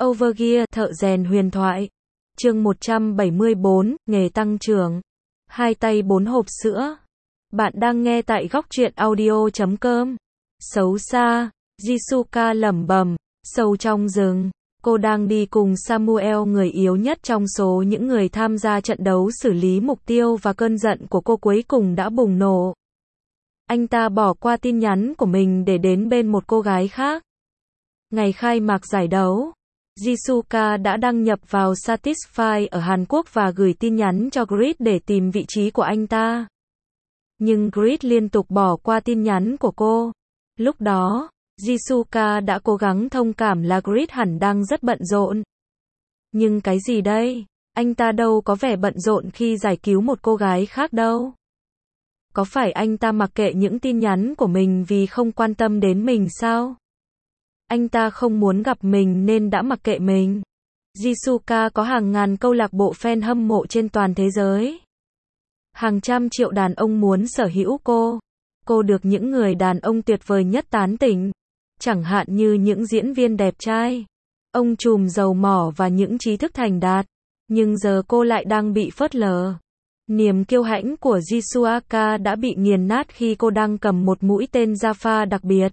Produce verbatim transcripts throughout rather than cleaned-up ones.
Overgear, thợ rèn huyền thoại. Chương một trăm bảy mươi bốn, nghề tăng trưởng. Hai tay bốn hộp sữa. Bạn đang nghe tại góc truyện audio chấm com. Xấu xa, Jisuka lẩm bẩm, sâu trong rừng. Cô đang đi cùng Samuel, người yếu nhất trong số những người tham gia trận đấu xử lý mục tiêu, và cơn giận của cô cuối cùng đã bùng nổ. Anh ta bỏ qua tin nhắn của mình để đến bên một cô gái khác. Ngày khai mạc giải đấu, Jisuka đã đăng nhập vào Satisfy ở Hàn Quốc và gửi tin nhắn cho Grid để tìm vị trí của anh ta. Nhưng Grid liên tục bỏ qua tin nhắn của cô. Lúc đó, Jisuka đã cố gắng thông cảm là Grid hẳn đang rất bận rộn. Nhưng cái gì đây? Anh ta đâu có vẻ bận rộn khi giải cứu một cô gái khác đâu. Có phải anh ta mặc kệ những tin nhắn của mình vì không quan tâm đến mình sao? Anh ta không muốn gặp mình nên đã mặc kệ mình. Jisuka có hàng ngàn câu lạc bộ fan hâm mộ trên toàn thế giới. Hàng trăm triệu đàn ông muốn sở hữu cô. Cô được những người đàn ông tuyệt vời nhất tán tỉnh. Chẳng hạn như những diễn viên đẹp trai, ông trùm giàu mỏ và những trí thức thành đạt. Nhưng giờ cô lại đang bị phớt lờ. Niềm kiêu hãnh của Jisuka đã bị nghiền nát khi cô đang cầm một mũi tên Jaffa đặc biệt.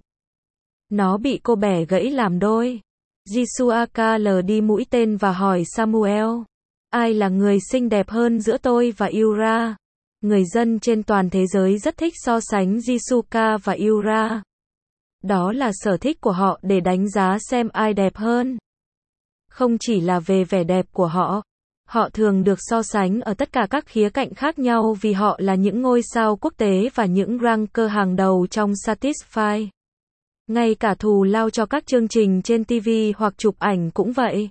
Nó bị cô bẻ gãy làm đôi. Jisuka lờ đi mũi tên và hỏi Samuel, ai là người xinh đẹp hơn giữa tôi và Yura? Người dân trên toàn thế giới rất thích so sánh Jisuka và Yura. Đó là sở thích của họ để đánh giá xem ai đẹp hơn. Không chỉ là về vẻ đẹp của họ, họ thường được so sánh ở tất cả các khía cạnh khác nhau vì họ là những ngôi sao quốc tế và những ranker hàng đầu trong Satisfy. Ngay cả thù lao cho các chương trình trên ti vi hoặc chụp ảnh cũng vậy.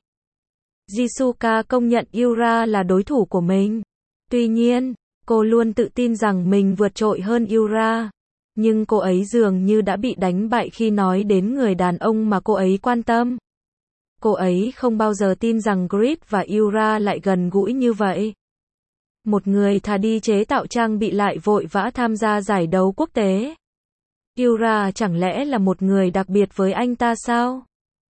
Jisuka công nhận Yura là đối thủ của mình. Tuy nhiên, cô luôn tự tin rằng mình vượt trội hơn Yura. Nhưng cô ấy dường như đã bị đánh bại khi nói đến người đàn ông mà cô ấy quan tâm. Cô ấy không bao giờ tin rằng Grid và Yura lại gần gũi như vậy. Một người thà đi chế tạo trang bị lại vội vã tham gia giải đấu quốc tế. Yura chẳng lẽ là một người đặc biệt với anh ta sao?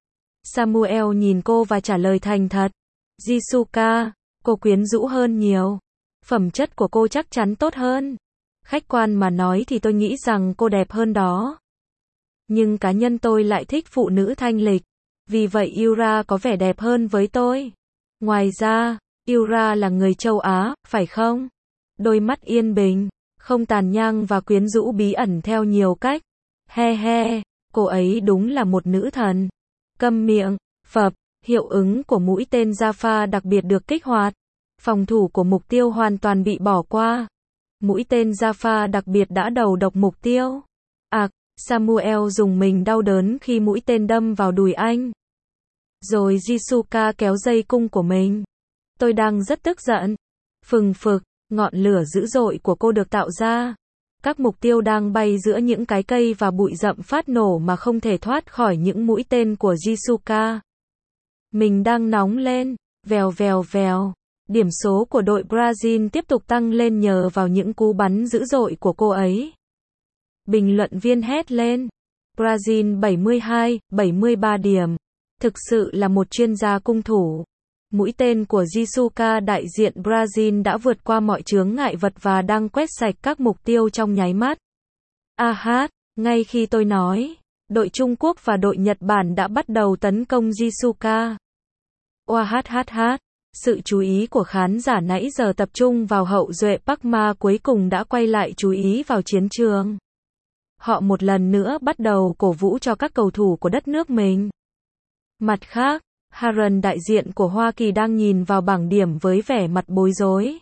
Samuel nhìn cô và trả lời thành thật. Jisuka, cô quyến rũ hơn nhiều. Phẩm chất của cô chắc chắn tốt hơn. Khách quan mà nói thì tôi nghĩ rằng cô đẹp hơn đó. Nhưng cá nhân tôi lại thích phụ nữ thanh lịch. Vì vậy Yura có vẻ đẹp hơn với tôi. Ngoài ra, Yura là người châu Á, phải không? Đôi mắt yên bình, không tàn nhang và quyến rũ bí ẩn theo nhiều cách. He he, cô ấy đúng là một nữ thần. Câm miệng, phập, hiệu ứng của mũi tên Jaffa đặc biệt được kích hoạt. Phòng thủ của mục tiêu hoàn toàn bị bỏ qua. Mũi tên Jaffa đặc biệt đã đầu độc mục tiêu. Ạc, Samuel dùng mình đau đớn khi mũi tên đâm vào đùi anh. Rồi Jisuka kéo dây cung của mình. Tôi đang rất tức giận. Phừng phực, ngọn lửa dữ dội của cô được tạo ra. Các mục tiêu đang bay giữa những cái cây và bụi rậm phát nổ mà không thể thoát khỏi những mũi tên của Jisuka. Mình đang nóng lên, vèo vèo vèo. Điểm số của đội Brazil tiếp tục tăng lên nhờ vào những cú bắn dữ dội của cô ấy. Bình luận viên hét lên. Brazil bảy mươi hai, bảy mươi ba điểm. Thực sự là một chuyên gia cung thủ. Mũi tên của Jisuka đại diện Brazil đã vượt qua mọi chướng ngại vật và đang quét sạch các mục tiêu trong nháy mắt. A hát, ngay khi tôi nói, đội Trung Quốc và đội Nhật Bản đã bắt đầu tấn công Jisuka. Oahahaha. Sự chú ý của khán giả nãy giờ tập trung vào hậu duệ Park Ma cuối cùng đã quay lại chú ý vào chiến trường. Họ một lần nữa bắt đầu cổ vũ cho các cầu thủ của đất nước mình. Mặt khác, Haran đại diện của Hoa Kỳ đang nhìn vào bảng điểm với vẻ mặt bối rối.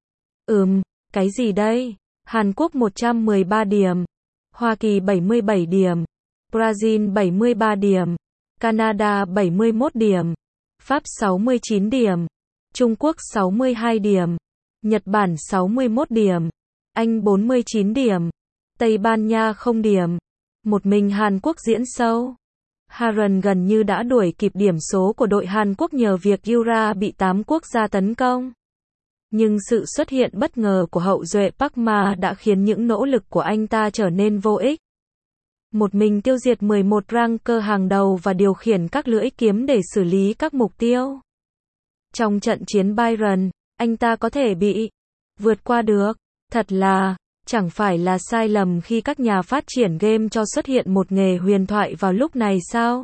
Ừm, cái gì đây? Hàn Quốc một trăm mười ba điểm, Hoa Kỳ bảy mươi bảy điểm, Brazil bảy mươi ba điểm, Canada bảy mươi mốt điểm, Pháp sáu mươi chín điểm, Trung Quốc sáu mươi hai điểm, Nhật Bản sáu mươi mốt điểm, Anh bốn mươi chín điểm, Tây Ban Nha không điểm. Một mình Hàn Quốc diễn sâu. Haran gần như đã đuổi kịp điểm số của đội Hàn Quốc nhờ việc Yura bị tám quốc gia tấn công. Nhưng sự xuất hiện bất ngờ của hậu duệ Park Ma đã khiến những nỗ lực của anh ta trở nên vô ích. một mình tiêu diệt mười một ranker hàng đầu và điều khiển các lưỡi kiếm để xử lý các mục tiêu. Trong trận chiến Byron, anh ta có thể bị vượt qua được. Thật là, chẳng phải là sai lầm khi các nhà phát triển game cho xuất hiện một nghề huyền thoại vào lúc này sao?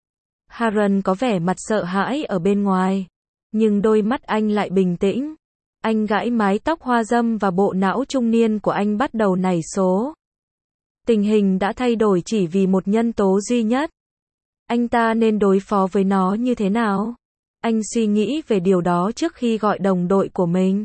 Harren có vẻ mặt sợ hãi ở bên ngoài, nhưng đôi mắt anh lại bình tĩnh. Anh gãi mái tóc hoa râm và bộ não trung niên của anh bắt đầu nảy số. Tình hình đã thay đổi chỉ vì một nhân tố duy nhất. Anh ta nên đối phó với nó như thế nào? Anh suy nghĩ về điều đó trước khi gọi đồng đội của mình.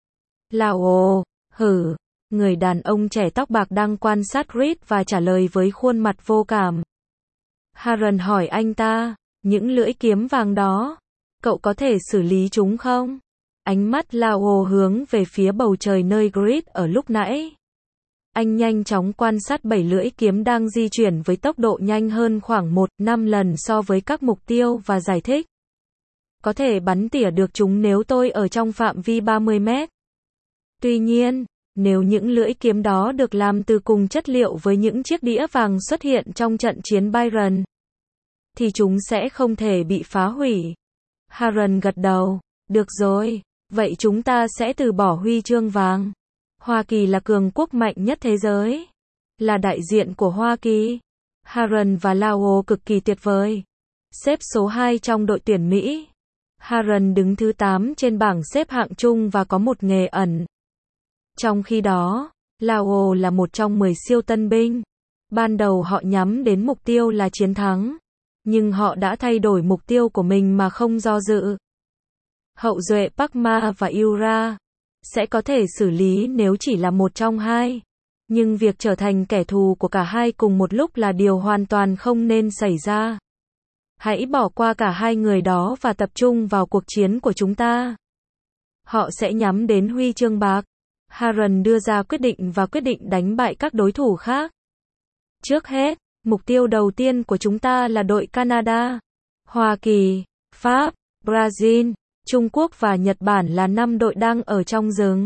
Lao ồ, hử, người đàn ông trẻ tóc bạc đang quan sát Reed và trả lời với khuôn mặt vô cảm. Harren hỏi anh ta, những lưỡi kiếm vàng đó, cậu có thể xử lý chúng không? Ánh mắt Lao ồ hướng về phía bầu trời nơi Reed ở lúc nãy. Anh nhanh chóng quan sát bảy lưỡi kiếm đang di chuyển với tốc độ nhanh hơn khoảng một phẩy năm lần so với các mục tiêu và giải thích. Có thể bắn tỉa được chúng nếu tôi ở trong phạm vi ba mươi mét. Tuy nhiên, nếu những lưỡi kiếm đó được làm từ cùng chất liệu với những chiếc đĩa vàng xuất hiện trong trận chiến Byron, thì chúng sẽ không thể bị phá hủy. Harren gật đầu, được rồi, vậy chúng ta sẽ từ bỏ huy chương vàng. Hoa Kỳ là cường quốc mạnh nhất thế giới. Là đại diện của Hoa Kỳ. Harren và Lao cực kỳ tuyệt vời. Xếp số hai trong đội tuyển Mỹ. Harren đứng thứ tám trên bảng xếp hạng chung và có một nghề ẩn. Trong khi đó, Lao là một trong mười siêu tân binh. Ban đầu họ nhắm đến mục tiêu là chiến thắng. Nhưng họ đã thay đổi mục tiêu của mình mà không do dự. Hậu duệ Pakma và Ura sẽ có thể xử lý nếu chỉ là một trong hai. Nhưng việc trở thành kẻ thù của cả hai cùng một lúc là điều hoàn toàn không nên xảy ra. Hãy bỏ qua cả hai người đó và tập trung vào cuộc chiến của chúng ta. Họ sẽ nhắm đến huy chương bạc. Harren đưa ra quyết định và quyết định đánh bại các đối thủ khác. Trước hết, mục tiêu đầu tiên của chúng ta là đội Canada, Hoa Kỳ, Pháp, Brazil, Trung Quốc và Nhật Bản là năm đội đang ở trong rừng.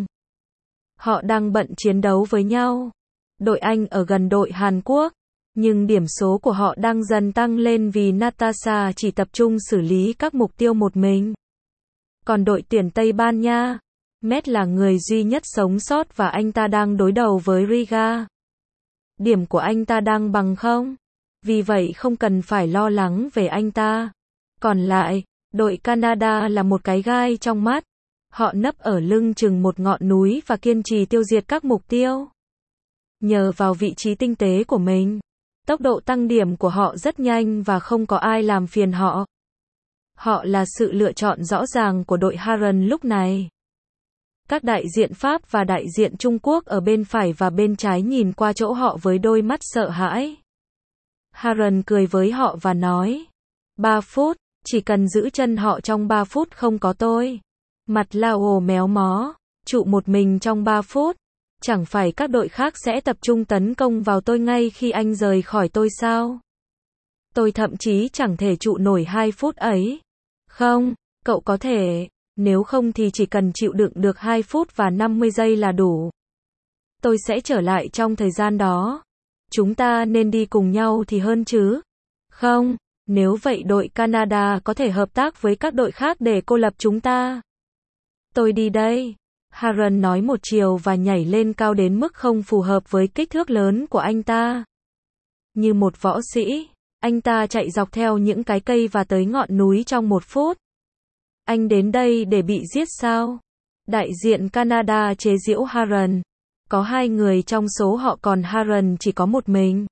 Họ đang bận chiến đấu với nhau. Đội Anh ở gần đội Hàn Quốc, nhưng điểm số của họ đang dần tăng lên vì Natasha chỉ tập trung xử lý các mục tiêu một mình. Còn đội tuyển Tây Ban Nha, Matt là người duy nhất sống sót và anh ta đang đối đầu với Riga. Điểm của anh ta đang bằng không? Vì vậy không cần phải lo lắng về anh ta. Còn lại, đội Canada là một cái gai trong mắt. Họ nấp ở lưng chừng một ngọn núi và kiên trì tiêu diệt các mục tiêu. Nhờ vào vị trí tinh tế của mình, tốc độ tăng điểm của họ rất nhanh và không có ai làm phiền họ. Họ là sự lựa chọn rõ ràng của đội Harren lúc này. Các đại diện Pháp và đại diện Trung Quốc ở bên phải và bên trái nhìn qua chỗ họ với đôi mắt sợ hãi. Harren cười với họ và nói, ba phút, chỉ cần giữ chân họ trong ba phút không có tôi. Mặt Lao méo mó, trụ một mình trong ba phút. Chẳng phải các đội khác sẽ tập trung tấn công vào tôi ngay khi anh rời khỏi tôi sao? Tôi thậm chí chẳng thể trụ nổi hai phút ấy. Không, cậu có thể, nếu không thì chỉ cần chịu đựng được hai phút và năm mươi giây là đủ. Tôi sẽ trở lại trong thời gian đó. Chúng ta nên đi cùng nhau thì hơn chứ? Không, nếu vậy đội Canada có thể hợp tác với các đội khác để cô lập chúng ta. Tôi đi đây. Harren nói một chiều và nhảy lên cao đến mức không phù hợp với kích thước lớn của anh ta. Như một võ sĩ, anh ta chạy dọc theo những cái cây và tới ngọn núi trong một phút. Anh đến đây để bị giết sao? Đại diện Canada chế giễu Harren. Có hai người trong số họ còn Harren chỉ có một mình.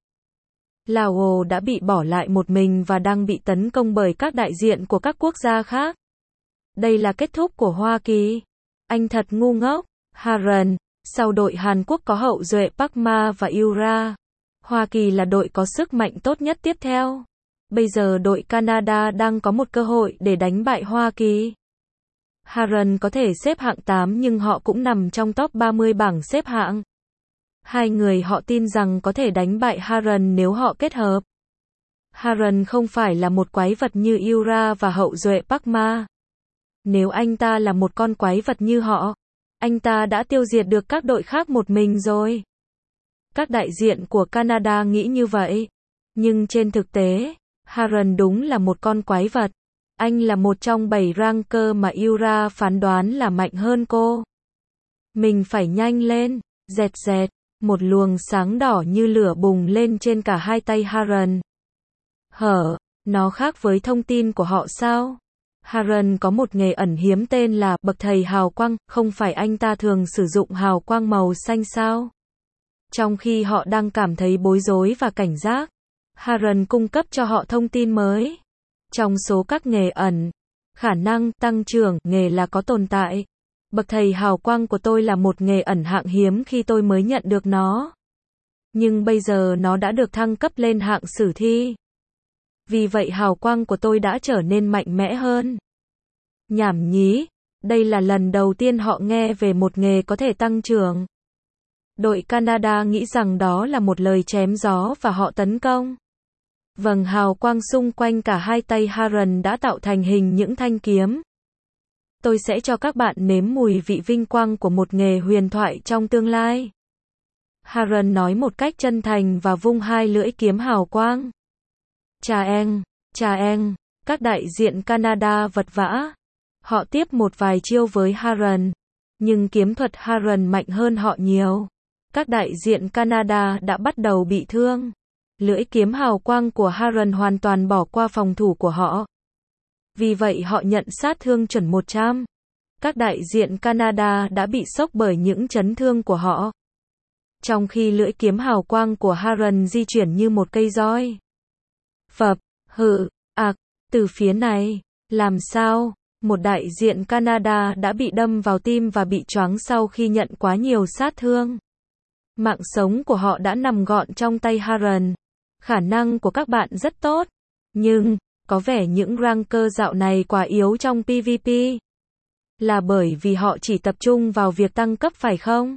Lao đã bị bỏ lại một mình và đang bị tấn công bởi các đại diện của các quốc gia khác. Đây là kết thúc của Hoa Kỳ. Anh thật ngu ngốc. Harren, sau đội Hàn Quốc có hậu duệ Pakma và Ura. Hoa Kỳ là đội có sức mạnh tốt nhất tiếp theo. Bây giờ đội Canada đang có một cơ hội để đánh bại Hoa Kỳ. Harren có thể xếp hạng tám nhưng họ cũng nằm trong top ba mươi bảng xếp hạng. Hai người họ tin rằng có thể đánh bại Harren nếu họ kết hợp. Harren không phải là một quái vật như Ura và hậu duệ Pakma. Nếu anh ta là một con quái vật như họ, anh ta đã tiêu diệt được các đội khác một mình rồi. Các đại diện của Canada nghĩ như vậy. Nhưng trên thực tế, Haran đúng là một con quái vật. Anh là một trong bảy ranker mà Ura phán đoán là mạnh hơn cô. Mình phải nhanh lên, dẹt dẹt, một luồng sáng đỏ như lửa bùng lên trên cả hai tay Haran. Hở, nó khác với thông tin của họ sao? Haran có một nghề ẩn hiếm tên là bậc thầy hào quang, không phải anh ta thường sử dụng hào quang màu xanh sao? Trong khi họ đang cảm thấy bối rối và cảnh giác, Haran cung cấp cho họ thông tin mới. Trong số các nghề ẩn, khả năng tăng trưởng nghề là có tồn tại. Bậc thầy hào quang của tôi là một nghề ẩn hạng hiếm khi tôi mới nhận được nó. Nhưng bây giờ nó đã được thăng cấp lên hạng sử thi. Vì vậy hào quang của tôi đã trở nên mạnh mẽ hơn. Nhảm nhí, đây là lần đầu tiên họ nghe về một nghề có thể tăng trưởng. Đội Canada nghĩ rằng đó là một lời chém gió và họ tấn công. Vầng hào quang xung quanh cả hai tay Haran đã tạo thành hình những thanh kiếm. Tôi sẽ cho các bạn nếm mùi vị vinh quang của một nghề huyền thoại trong tương lai. Haran nói một cách chân thành và vung hai lưỡi kiếm hào quang. Chà eng, chà eng, các đại diện Canada vật vã. Họ tiếp một vài chiêu với Haran, nhưng kiếm thuật Haran mạnh hơn họ nhiều. Các đại diện Canada đã bắt đầu bị thương. Lưỡi kiếm hào quang của Haran hoàn toàn bỏ qua phòng thủ của họ. Vì vậy họ nhận sát thương chuẩn một trăm. Các đại diện Canada đã bị sốc bởi những chấn thương của họ. Trong khi lưỡi kiếm hào quang của Haran di chuyển như một cây roi. Phập, hự, ạc, từ phía này, làm sao? Một đại diện Canada đã bị đâm vào tim và bị choáng sau khi nhận quá nhiều sát thương. Mạng sống của họ đã nằm gọn trong tay Haran. Khả năng của các bạn rất tốt. Nhưng, có vẻ những ranker dạo này quá yếu trong pê vê pê. Là bởi vì họ chỉ tập trung vào việc tăng cấp phải không?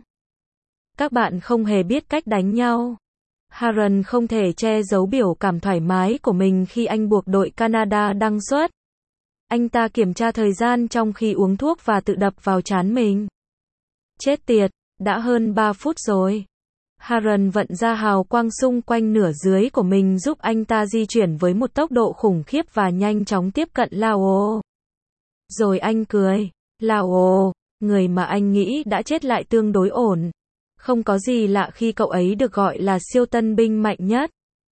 Các bạn không hề biết cách đánh nhau. Haran không thể che giấu biểu cảm thoải mái của mình khi anh buộc đội Canada đăng xuất. Anh ta kiểm tra thời gian trong khi uống thuốc và tự đập vào trán mình. Chết tiệt, đã hơn ba phút rồi. Haran vận ra hào quang xung quanh nửa dưới của mình giúp anh ta di chuyển với một tốc độ khủng khiếp và nhanh chóng tiếp cận Lao. Rồi anh cười. Lao, người mà anh nghĩ đã chết lại tương đối ổn. Không có gì lạ khi cậu ấy được gọi là siêu tân binh mạnh nhất.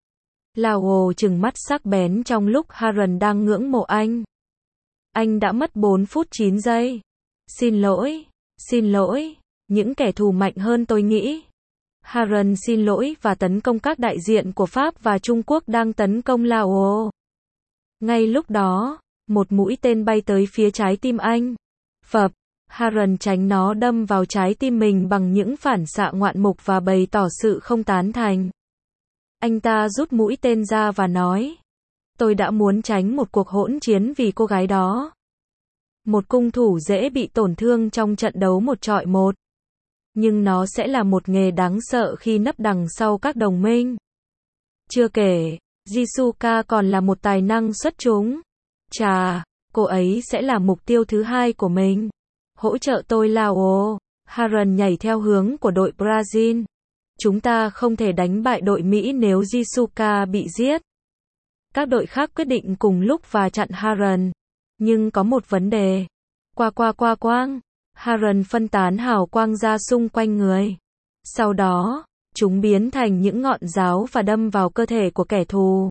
Lao trừng mắt sắc bén trong lúc Haran đang ngưỡng mộ anh. Anh đã mất bốn phút chín giây. Xin lỗi, xin lỗi, những kẻ thù mạnh hơn tôi nghĩ. Haran xin lỗi và tấn công các đại diện của Pháp và Trung Quốc đang tấn công Lao. Ngay lúc đó, một mũi tên bay tới phía trái tim anh. Phập, Haran tránh nó đâm vào trái tim mình bằng những phản xạ ngoạn mục và bày tỏ sự không tán thành. Anh ta rút mũi tên ra và nói. Tôi đã muốn tránh một cuộc hỗn chiến vì cô gái đó. Một cung thủ dễ bị tổn thương trong trận đấu một chọi một. Nhưng nó sẽ là một nghề đáng sợ khi nấp đằng sau các đồng minh. Chưa kể, Jisuka còn là một tài năng xuất chúng. Chà, cô ấy sẽ là mục tiêu thứ hai của mình. Hỗ trợ tôi Lao. Haran nhảy theo hướng của đội Brazil. Chúng ta không thể đánh bại đội Mỹ nếu Jisuka bị giết. Các đội khác quyết định cùng lúc và chặn Haran. Nhưng có một vấn đề. Qua qua qua quang. Haran phân tán hào quang ra xung quanh người. Sau đó, chúng biến thành những ngọn giáo và đâm vào cơ thể của kẻ thù.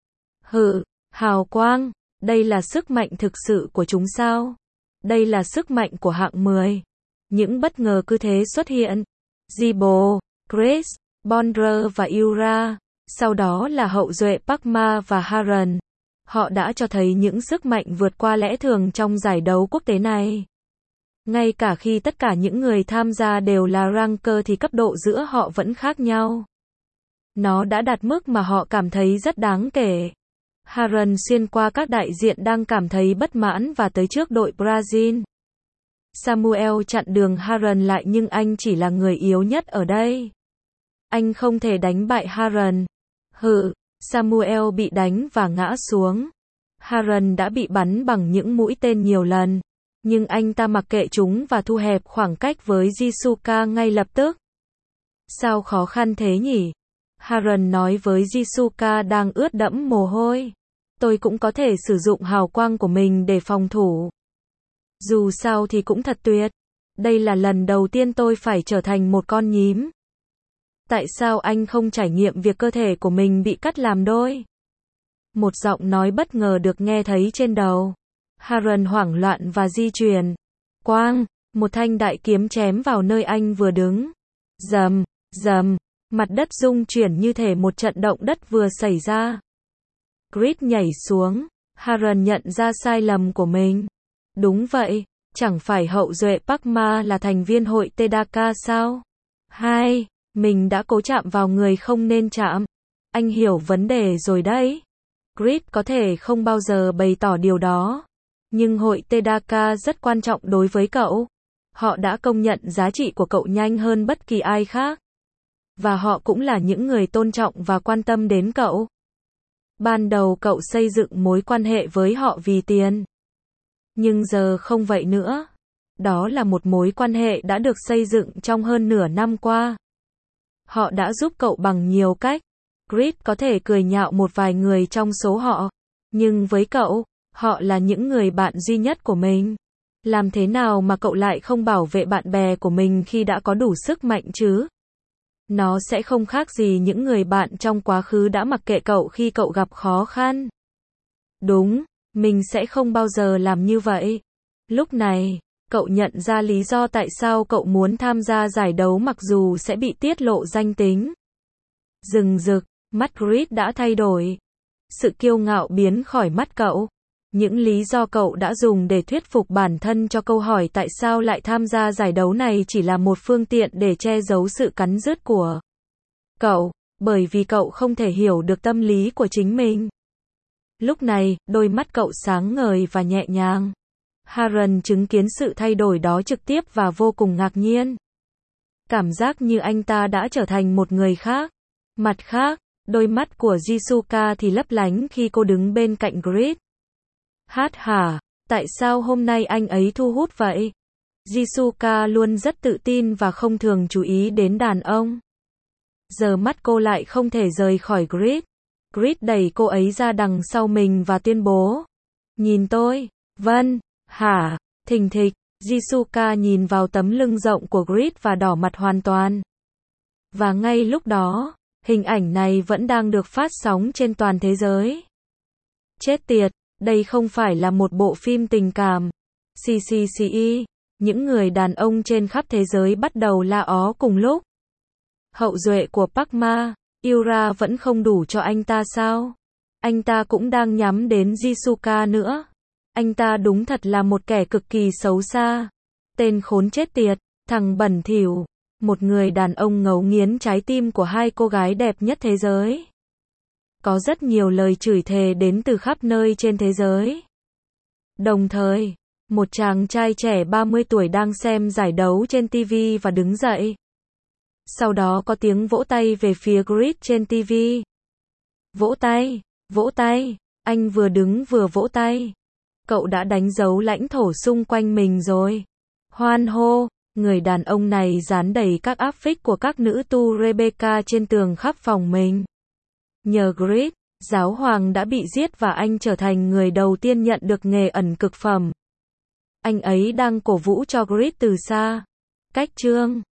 Hự, hào quang, đây là sức mạnh thực sự của chúng sao? Đây là sức mạnh của hạng mười. Những bất ngờ cứ thế xuất hiện. Zibo, Grace, Bondra và Ura. Sau đó là hậu duệ Pakma và Haran. Họ đã cho thấy những sức mạnh vượt qua lẽ thường trong giải đấu quốc tế này. Ngay cả khi tất cả những người tham gia đều là ranker thì cấp độ giữa họ vẫn khác nhau. Nó đã đạt mức mà họ cảm thấy rất đáng kể. Haran xuyên qua các đại diện đang cảm thấy bất mãn và tới trước đội Brazil. Samuel chặn đường Haran lại nhưng anh chỉ là người yếu nhất ở đây. Anh không thể đánh bại Haran. Hự, Samuel bị đánh và ngã xuống. Haran đã bị bắn bằng những mũi tên nhiều lần. Nhưng anh ta mặc kệ chúng và thu hẹp khoảng cách với Jisuka ngay lập tức. Sao khó khăn thế nhỉ? Haran nói với Jisuka đang ướt đẫm mồ hôi. Tôi cũng có thể sử dụng hào quang của mình để phòng thủ. Dù sao thì cũng thật tuyệt. Đây là lần đầu tiên tôi phải trở thành một con nhím. Tại sao anh không trải nghiệm việc cơ thể của mình bị cắt làm đôi? Một giọng nói bất ngờ được nghe thấy trên đầu. Haran hoảng loạn và di chuyển. Quang, một thanh đại kiếm chém vào nơi anh vừa đứng. Rầm, rầm, mặt đất rung chuyển như thể một trận động đất vừa xảy ra. Grid nhảy xuống. Haran nhận ra sai lầm của mình. Đúng vậy, chẳng phải hậu duệ Pakma là thành viên hội Tedaka sao? Hai, mình đã cố chạm vào người không nên chạm. Anh hiểu vấn đề rồi đấy. Grid có thể không bao giờ bày tỏ điều đó. Nhưng hội Tedaka rất quan trọng đối với cậu. Họ đã công nhận giá trị của cậu nhanh hơn bất kỳ ai khác. Và họ cũng là những người tôn trọng và quan tâm đến cậu. Ban đầu cậu xây dựng mối quan hệ với họ vì tiền. Nhưng giờ không vậy nữa. Đó là một mối quan hệ đã được xây dựng trong hơn nửa năm qua. Họ đã giúp cậu bằng nhiều cách. Grid có thể cười nhạo một vài người trong số họ. Nhưng với cậu, họ là những người bạn duy nhất của mình. Làm thế nào mà cậu lại không bảo vệ bạn bè của mình khi đã có đủ sức mạnh chứ? Nó sẽ không khác gì những người bạn trong quá khứ đã mặc kệ cậu khi cậu gặp khó khăn. Đúng, mình sẽ không bao giờ làm như vậy. Lúc này, cậu nhận ra lý do tại sao cậu muốn tham gia giải đấu mặc dù sẽ bị tiết lộ danh tính. Rừng rực, mắt Grid đã thay đổi. Sự kiêu ngạo biến khỏi mắt cậu. Những lý do cậu đã dùng để thuyết phục bản thân cho câu hỏi tại sao lại tham gia giải đấu này chỉ là một phương tiện để che giấu sự cắn rứt của cậu, bởi vì cậu không thể hiểu được tâm lý của chính mình. Lúc này, đôi mắt cậu sáng ngời và nhẹ nhàng. Haran chứng kiến sự thay đổi đó trực tiếp và vô cùng ngạc nhiên. Cảm giác như anh ta đã trở thành một người khác. Mặt khác, đôi mắt của Jisuka thì lấp lánh khi cô đứng bên cạnh Grid. Hát hả, tại sao hôm nay anh ấy thu hút vậy? Jisuka luôn rất tự tin và không thường chú ý đến đàn ông. Giờ mắt cô lại không thể rời khỏi Grid. Grid đẩy cô ấy ra đằng sau mình và tuyên bố. Nhìn tôi. Vâng, hả, thình thịch. Jisuka nhìn vào tấm lưng rộng của Grid và đỏ mặt hoàn toàn. Và ngay lúc đó, hình ảnh này vẫn đang được phát sóng trên toàn thế giới. Chết tiệt, đây không phải là một bộ phim tình cảm. xê xê xê e, những người đàn ông trên khắp thế giới bắt đầu la ó cùng lúc. Hậu duệ của Pakma, Yura vẫn không đủ cho anh ta sao? Anh ta cũng đang nhắm đến Jisuka nữa. Anh ta đúng thật là một kẻ cực kỳ xấu xa. Tên khốn chết tiệt, thằng bẩn thỉu. Một người đàn ông ngấu nghiến trái tim của hai cô gái đẹp nhất thế giới. Có rất nhiều lời chửi thề đến từ khắp nơi trên thế giới. Đồng thời, một chàng trai trẻ ba mươi tuổi đang xem giải đấu trên ti vi và đứng dậy. Sau đó có tiếng vỗ tay về phía Grid trên ti vi. Vỗ tay, vỗ tay, anh vừa đứng vừa vỗ tay. Cậu đã đánh dấu lãnh thổ xung quanh mình rồi. Hoan hô, người đàn ông này dán đầy các áp phích của các nữ tu Rebecca trên tường khắp phòng mình. Nhờ Grid, giáo hoàng đã bị giết và anh trở thành người đầu tiên nhận được nghề ẩn cực phẩm. Anh ấy đang cổ vũ cho Grid từ xa. Cách chương